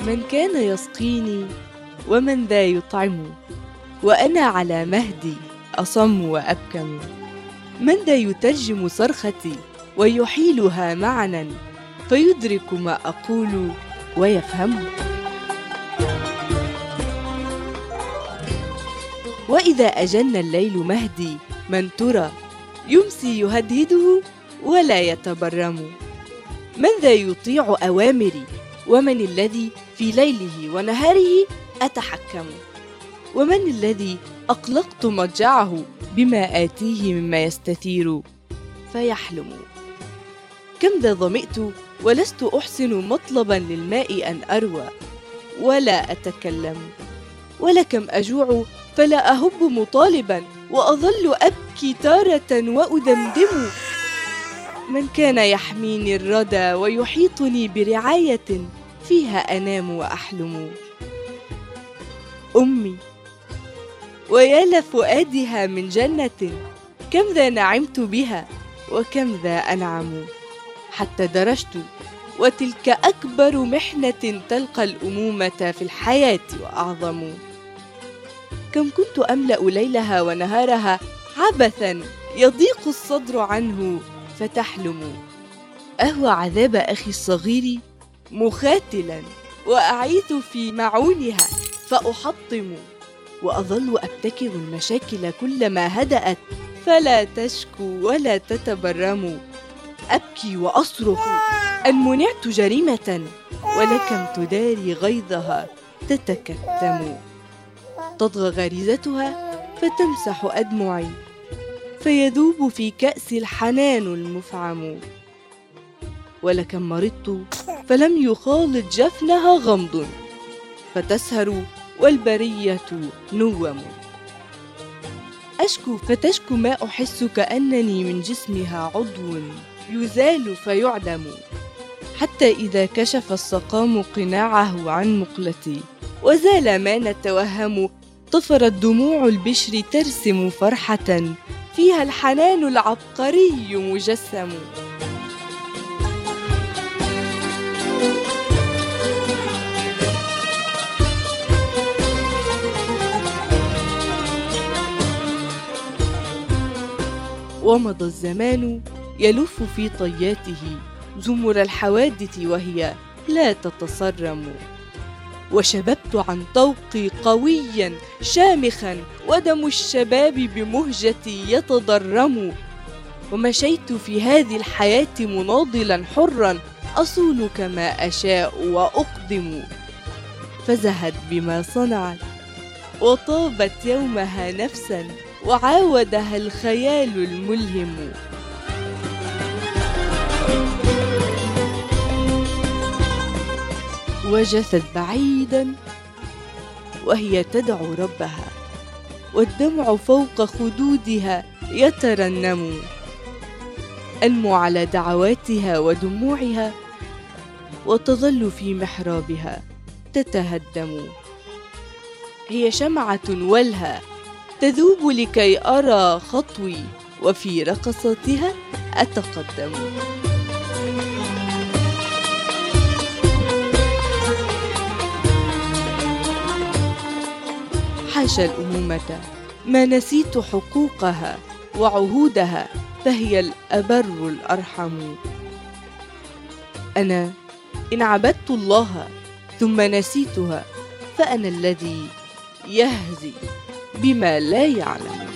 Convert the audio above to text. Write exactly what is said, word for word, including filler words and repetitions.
من كان يسقيني ومن ذا يطعم، وأنا على مهدي أصم وأبكم. من ذا يترجم صرختي ويحيلها معنى، فيدرك ما أقول ويفهم. وإذا أجن الليل مهدي، من ترى يمسي يهدهده ولا يتبرم. من ذا يطيع أوامري، ومن الذي في ليله ونهاره أتحكم. ومن الذي أقلقت مضجعه بما آتيه مما يستثير فيحلم. كم ذا ظمئت ولست أحسن مطلبا للماء أن أروى ولا أتكلم. ولكم أجوع فلا أهب مطالبا، وأظل أبكي تارة وأدمدم. من كان يحميني الردى ويحيطني برعاية فيها أنام وأحلم. أمي ويا لفؤادها من جنة، كم ذا نعمت بها وكم ذا أنعم. حتى درجت وتلك أكبر محنة تلقى الأمومة في الحياة وأعظم. كم كنت أملأ ليلها ونهارها عبثا يضيق الصدر عنه فتحلم. أهوى عذاب أخي الصغير مخاتلا، وأعيث في معونها فأحطم. وأظل أبتكر المشاكل كلما هدأت فلا تشكو ولا تتبرم. أبكي وأصرخ أن منعت جريمة، ولكم تداري غيظها تتكتم. تطغى غريزتها فتمسح أدمعي، فيذوب في كأس الحنان المفعم. ولكم مرضت فلم يخالط جفنها غمض، فتسهر والبرية نوم. أشكو فتشكو ما أحس كأنني من جسمها عضو يزال فيعدم. حتى إذا كشف السقام قناعه عن مقلتي وزال ما نتوهم، طفرت دموع البشر ترسم فرحة فيها الحنان العبقري مجسم. ومضى الزمان يلف في طياته زمر الحوادث وهي لا تتصرم. وشببت عن طوقي قويا شامخا، ودم الشباب بمهجتي يتضرم. ومشيت في هذه الحياة مناضلا حرا، أصول كما أشاء وأقدم. فزهت بما صنعت وطابت يومها نفسا، وعاودها الخيال الملهم. وجثت بعيدا وهي تدعو ربها، والدمع فوق خدودها يترنم. أنمو على دعواتها ودموعها، وتظل في محرابها تتهدم. هي شمعة ولهى تذوب لكي أرى خطوي، وفي رقصاتها أتقدم. حاشا الأمومة، ما نسيت حقوقها وعهودها، فهي الأبر الأرحم. أنا إن عبدت الله ثم نسيتها، فأنا الذي يهزي بما لا يعلم.